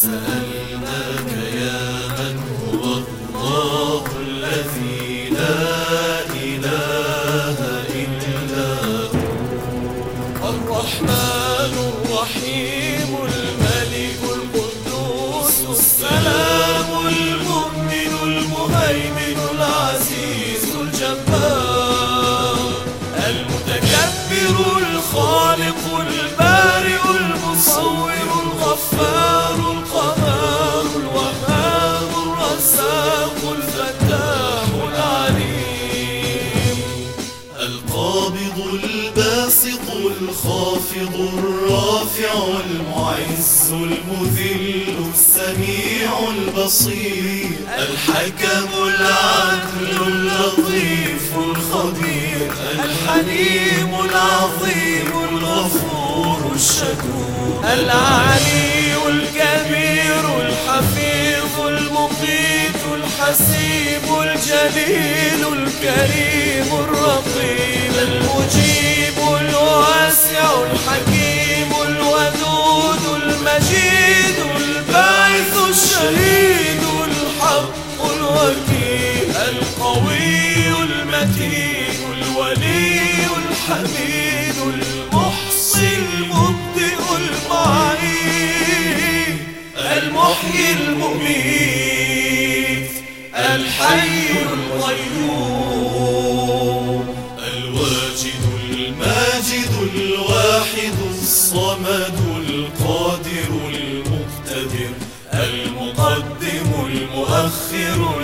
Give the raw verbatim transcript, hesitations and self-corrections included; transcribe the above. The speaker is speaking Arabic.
سألناك يا من هو الله الذي لا إله إلا هو، الرحمن الرحيم الملك القدوس السلام المؤمن المهيمن العزيز الجبار المتكبر الخالق البارئ المصور الغفار القهار الوهاب الرزاق الفتاح العليم القابض الباسط الخافض الرافع المعز المذل السميع البصير الحكم العدل اللطيف الخبير الحليم العظيم الغفور الشكور العلي الكبير الحفيظ المقيت الحسيب الجليل الكريم الرقيب المجيب الواسع الحكيم الودود المجيد الباعث الشهيد الحق الوكيل القوي المتين الولي الحميد المحصي المبدئ المعيد المحيي المميت الحي القيوم الواجد الماجد الواحد الصمد القادر المقتدر المقدم المؤخر